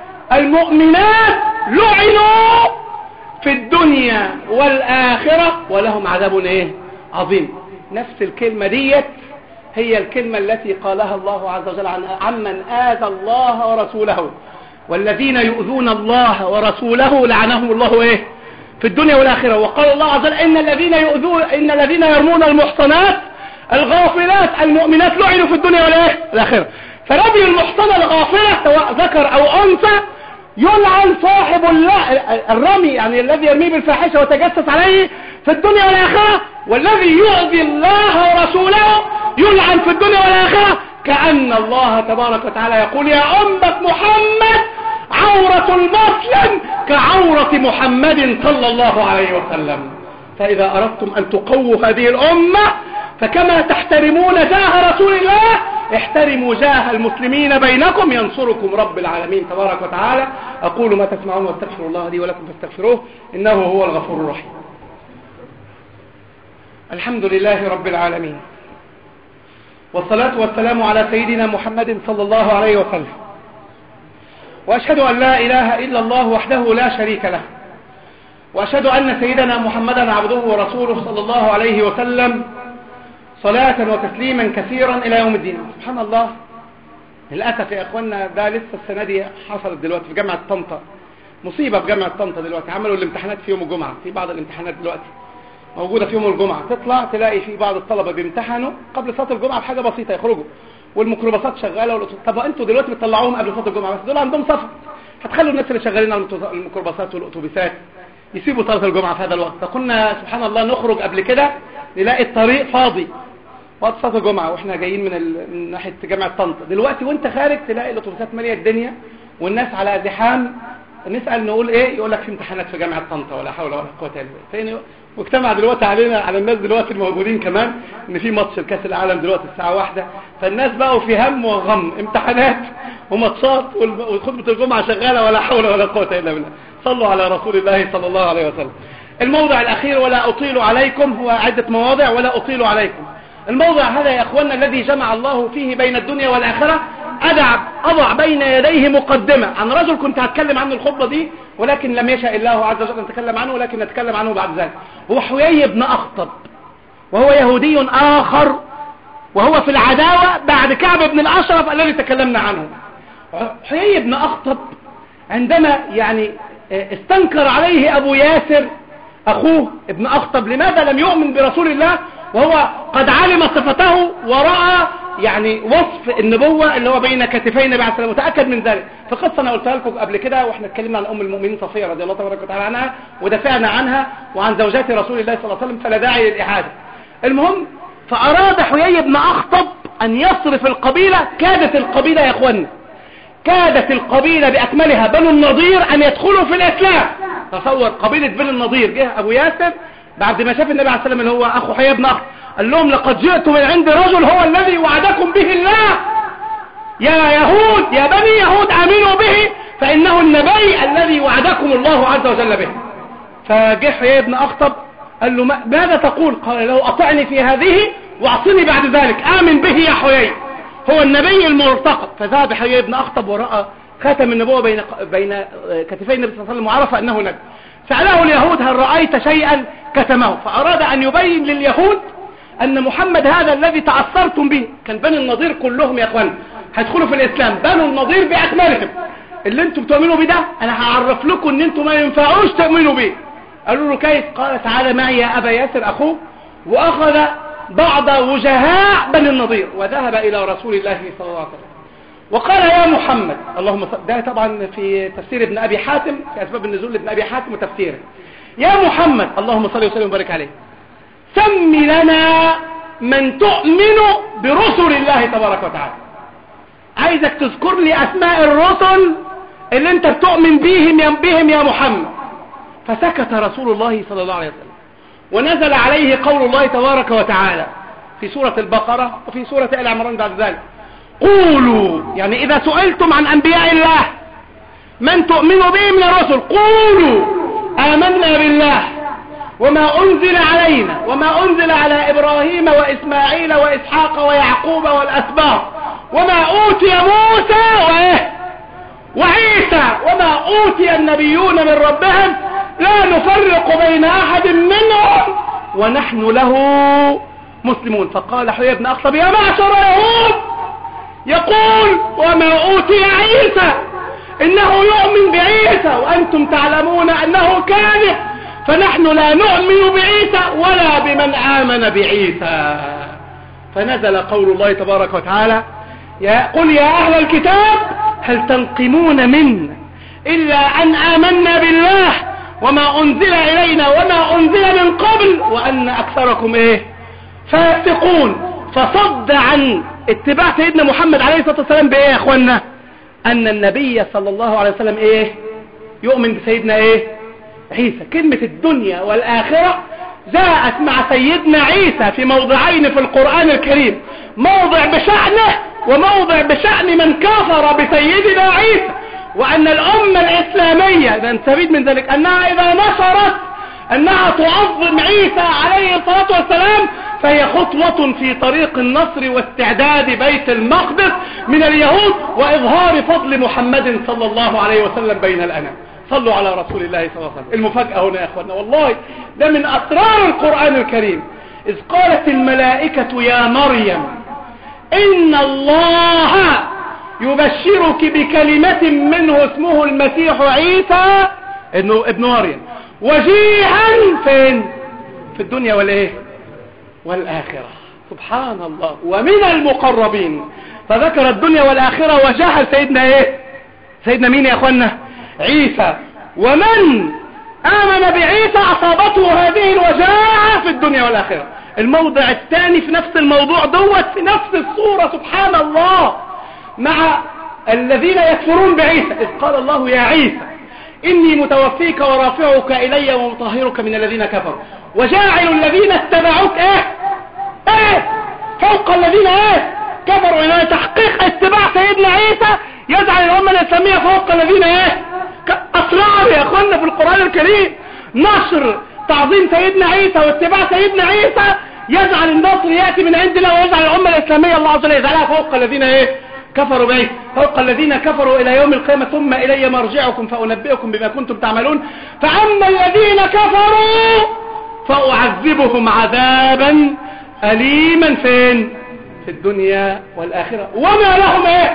المؤمنات لعنوا في الدنيا والآخرة ولهم عذاب ايه عظيم. نفس الكلمة ديت هي الكلمة التي قالها الله عز وجل عن عمن آذى الله ورسوله، والذين يؤذون الله ورسوله لعنهم الله ايه في الدنيا والآخرة. وقال الله عز وجل إن الذين يؤذون إن الذين يرمون المحصنات الغافلات المؤمنات لعنوا في الدنيا والآخرة. فرمي المحصنة الغافلة سواء ذكر أو أنثى يلعن صاحب الرمي، يعني الذي يرميه بالفاحشة وتجسس عليه في الدنيا والآخرة، والذي يؤذي الله ورسوله يلعن في الدنيا والآخرة. كأن الله تبارك وتعالى يقول يا أمة محمد عورة المسلم كعورة محمد صلى الله عليه وسلم. فإذا أردتم أن تقووا هذه الأمة فكما تحترمون جاه رسول الله احترموا جاه المسلمين بينكم ينصركم رب العالمين تبارك وتعالى. أقول ما تسمعون واستغفر الله لي ولكم فاستغفروه إنه هو الغفور الرحيم. الحمد لله رب العالمين، والصلاة والسلام على سيدنا محمد صلى الله عليه وسلم، وأشهد أن لا إله إلا الله وحده لا شريك له، وأشهد أن سيدنا محمدا عبده ورسوله صلى الله عليه وسلم صلاة وتسليما كثيرا إلى يوم الدين. سبحان الله، للأسف يا أخوانا ده لسه السنة دي حصلت دلوقتي في جامعة طنطا مصيبة. في جامعة طنطا دلوقتي عملوا الامتحانات في يوم الجمعة، في بعض الامتحانات دلوقتي موجودة في يوم الجمعة، تطلع تلاقي في بعض الطلبة بيمتحنوا قبل صلاة الجمعة بحاجة بسيطة يخرجوا، والميكروباصات شغالة والأتوبيس. طب انتوا دلوقتي بتطلعوهم قبل صلاة الجمعة، بس دول عندهم سفر، هتخلوا الناس اللي شغالين على الميكروباصات والأتوبيسات يسيبوا صلاة الجمعة في هذا الوقت. فكنا سبحان الله نخرج قبل كده نلاقي الطريق فاضي وقت صلاة الجمعة واحنا جايين من, ال... من ناحية جامعة طنطا. دلوقتي وانت خارج تلاقي الأتوبيسات مالية الدنيا والناس على زحام. نسأل نقول ايه، يقول لك في امتحانات في جامعة طنطا، ولا حول ولا قوة الا بالله. واجتمع دلوقتي علينا على الناس دلوقتي الموجودين كمان ان في ماتش الكاس العالم دلوقتي الساعة واحدة، فالناس بقوا في هم وغم، امتحانات وماتشات وخطبة الجمعة شغالة، ولا حول ولا قوة الا بالله. صلوا على رسول الله صلى الله عليه وسلم. الموضع الاخير ولا اطيل عليكم، هو عدة مواضع ولا اطيل عليكم. الموضع هذا يا اخوانا الذي جمع الله فيه بين الدنيا والاخرة، أدع أضع بين يديه مقدمة عن رجل كنت هتكلم عنه الخطبة دي، ولكن لم يشاء الله عز وجل أن نتكلم عنه، ولكن نتكلم عنه بعد ذلك. هو حيي بن أخطب، وهو يهودي آخر، وهو في العداوة بعد كعب بن الأشرف الذي تكلمنا عنه. حيي بن أخطب عندما يعني استنكر عليه أبو ياسر أخوه ابن أخطب لماذا لم يؤمن برسول الله وهو قد علم صفته ورأى يعني وصف النبوة اللي هو بين كتفي النبي عليه السلام، متأكد من ذلك. فقصة أنا قلتها لكم قبل كده واحنا اتكلمنا عن أم المؤمنين صفية رضي الله تبارك وتعالى عنها، ودافعنا عنها وعن زوجات رسول الله صلى الله عليه وسلم، فلا داعي للإعادة. المهم، فأراد حيي بن أخطب أن يصرف القبيلة. كادت القبيلة يا أخوانا، كادت القبيلة بأكملها بنو النضير أن يدخلوا في الإسلام. تصور قبيلة بنو النضير، جه أبو ياسر بعد ما شاف النبي عليه السلام اللي هو أخو حيي بن أخطب، قال لهم لقد جئت من عند رجل هو الذي وعدكم به الله، يا يهود يا بني يهود آمنوا به فإنه النبي الذي وعدكم الله عز وجل به. فجه حيي بن أخطب قال له ماذا تقول؟ قال له أطعني في هذه واعصني بعد ذلك، آمن به يا حيي، هو النبي المرتقب. فذهب حيي بن أخطب ورأى خاتم النبوة بين بين كتفي النبي صلى الله عليه وسلم وعرف أنه نبي. سأله اليهود هل رأيت شيئا كتمه؟ فأراد أن يبين لليهود أن محمد هذا الذي تعثرتم به، كان بني النضير كلهم يا أخوان هيدخلوا في الإسلام، بنو النضير بأكملهم، اللي انتم بتؤمنوا به ده أنا هعرف لكم أن انتم ما ينفعوش تؤمنوا به. قالوا له كيف؟ قال تعالى معي يا أبا ياسر أخوه، وأخذ بعض وجهاء بني النضير وذهب إلى رسول الله صلى الله عليه وسلم وقال يا محمد، اللهم صل، ده طبعا في تفسير ابن أبي حاتم، في أسباب النزول لابن أبي حاتم وتفسيره، يا محمد اللهم صل وسلم وبارك عليه، سم لنا من تؤمن برسل الله تبارك وتعالى. عايزك تذكر لي أسماء الرسل اللي انت بتؤمن بهم بهم يا محمد. فسكت رسول الله صلى الله عليه وسلم، ونزل عليه قول الله تبارك وتعالى في سورة البقرة وفي سورة آل عمران بعد ذلك، قولوا، يعني إذا سئلتم عن أنبياء الله من تؤمنوا به من الرسل قولوا آمنا بالله وما أنزل علينا وما أنزل على إبراهيم وإسماعيل وإسحاق ويعقوب والأسباط وما أوتي موسى وإيه وعيسى وما أوتي النبيون من ربهم لا نفرق بين أحد منهم ونحن له مسلمون. فقال حيي بن أخطب يا معشر اليهود، يقول وما أوتي عيسى، إنه يؤمن بعيسى وأنتم تعلمون أنه كاذب، فنحن لا نؤمن بعيسى ولا بمن آمن بعيسى. فنزل قول الله تبارك وتعالى يا قل يا أهل الكتاب هل تنقمون منا إلا أن آمنا بالله وما أنزل إلينا وما أنزل من قبل وأن أكثركم إيه فاسقون. فصد عن اتباع سيدنا محمد عليه الصلاة والسلام بإيه يا أخوانا؟ أن النبي صلى الله عليه وسلم إيه يؤمن بسيدنا إيه عيسى. كلمة الدنيا والآخرة جاءت مع سيدنا عيسى في موضعين في القرآن الكريم، موضع بشأنه وموضع بشأن من كفر بسيدنا عيسى، وأن الأمة الإسلامية نستفيد من ذلك أنها إذا نشرت أنها تعظم عيسى عليه الصلاة والسلام فهي خطوة في طريق النصر واستعداد بيت المقدس من اليهود وإظهار فضل محمد صلى الله عليه وسلم بين الأنام. صلوا على رسول الله صلى الله عليه وسلم. المفاجأة هنا يا أخوانا والله ده من أسرار القرآن الكريم، إذ قالت الملائكة يا مريم إن الله يبشرك بكلمة منه اسمه المسيح عيسى ابن, ابن مريم وجيها فين في الدنيا والإيه والآخرة. سبحان الله، ومن المقربين. فذكر الدنيا والآخرة وجاه سيدنا إيه سيدنا مين يا أخوانا عيسى. ومن آمن بعيسى أصابته هذه الوجاعة في الدنيا والآخرة. الموضع الثاني في نفس الموضوع دوت في نفس الصورة سبحان الله مع الذين يكفرون بعيسى، إذ قال الله يا عيسى إني متوفيك ورافعك إلي ومطهرك من الذين كفروا وجاعل الذين اتبعوك إيه إيه فوق الذين إيه كفروا. إلى تحقيق اتباع سيدنا عيسى يجعل الأمة الإسلامية فوق الذين إيه. أسرار يا أخوانا في القرآن الكريم نشر تعظيم سيدنا عيسى واتباع سيدنا عيسى يجعل النصر يأتي من عند الله ويجعل الأمة الإسلامية الله عز وجل يجعلها فوق الذين إيه كفروا بعيسى، فوق الذين كفروا إلى يوم القيامة ثم إلي مرجعكم فأنبئكم بما كنتم تعملون. فأما الذين كفروا فأعذبهم عذابا أليما فين في الدنيا والآخرة وما لهم إيه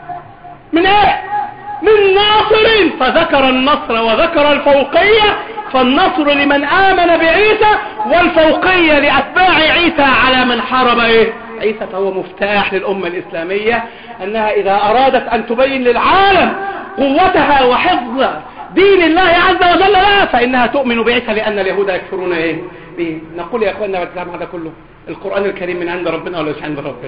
من إيه من ناصر. فذكر النصر وذكر الفوقية، فالنصر لمن آمن بعيسى والفوقية لأتباع عيسى على من حارب إيه عيسى. فهو مفتاح للأمة الإسلامية أنها إذا أرادت أن تبين للعالم قوتها وحفظ دين الله عز وجل لا فإنها تؤمن بعيسى لأن اليهود يكفرون إيه به. نقول يا أخواننا والكلام هذا كله القرآن الكريم من عند ربنا ولا مش عند ربنا؟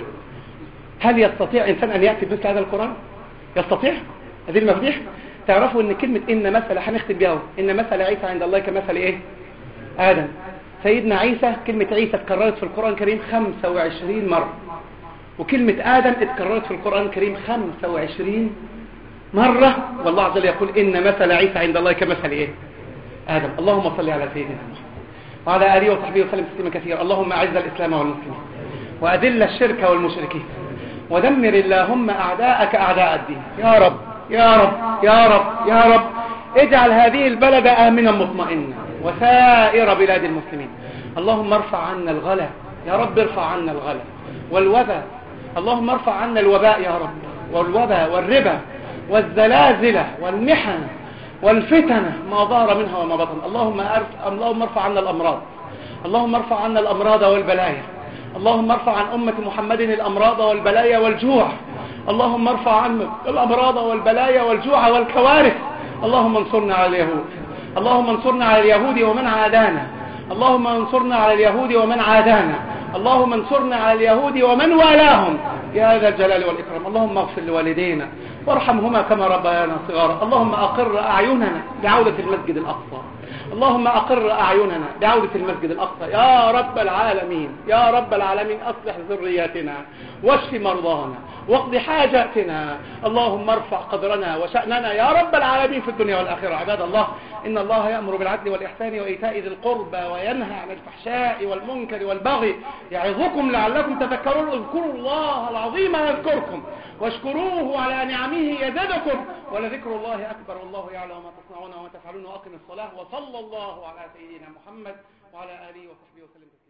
هل يستطيع إنسان أن يأتي بمثل هذا القرآن؟ يستطيع؟ هذه المفاتيح. تعرفوا أن كلمة إن مثل هنختم بها إن مثل عيسى عند الله كمثل إيه آدم. سيدنا عيسى كلمة عيسى اتكررت في القرآن الكريم خمسة وعشرين مرة، وكلمة آدم اتكررت في القرآن الكريم خمسة وعشرين مرة، والله عز وجل يقول إن مثل عيسى عند الله كمثل إيه آدم. اللهم صل على سيدنا محمد. وعلى آله وصحبه وسلم تسليما كثيرا. اللهم أعز الإسلام والمسلمين وأذل الشرك والمشركين ودمر اللهم أعداءك أعداء الدين. يا رب يا رب يا رب يا رب اجعل هذه البلد آمنا مطمئنا وسائر بلاد المسلمين. اللهم ارفع عنا الغلا يا رب، ارفع عنا الغلا والوباء. اللهم ارفع عنا الوباء يا رب، والوباء والربا والزلازل والمحن والفتن ما ظهر منها وما بطن. اللهم ارفع, اللهم ارفع عنا الأمراض، اللهم ارفع عنا الأمراض والبلايا، اللهم ارفع عن أمة محمد الأمراض والبلايا والجوع، اللهم ارفع عنا الأمراض والبلايا والجوع والكوارث. اللهم انصرنا على اليهود، اللهم انصرنا على اليهود ومن عادانا، اللهم انصرنا على اليهود ومن عادانا، اللهم انصرنا على اليهود ومن والاهم يا ذا الجلال والإكرام. اللهم اغفر لوالدينا وارحمهما كما ربيانا صغارا. اللهم أقر أعيننا بعودة المسجد الأقصى، اللهم أقر أعيننا بعودة المسجد الأقصى يا رب العالمين. يا رب العالمين أصلح ذرياتنا واشف مرضانا واقض حاجاتنا. اللهم ارفع قدرنا وشأننا يا رب العالمين في الدنيا والآخرة. عباد الله، إن الله يأمر بالعدل والإحسان وإيتاء ذي القربى وينهى عن الفحشاء والمنكر والبغي يعظكم لعلكم تذكرون. اذكروا الله العظيم يذكركم واشكروه على نعمه يزدكم ولذكر الله أكبر والله يعلم ما تصنعون وما تفعلون. وأقم الصلاة وصلى الله على سيدنا محمد وعلى آله وصحبه وسلم.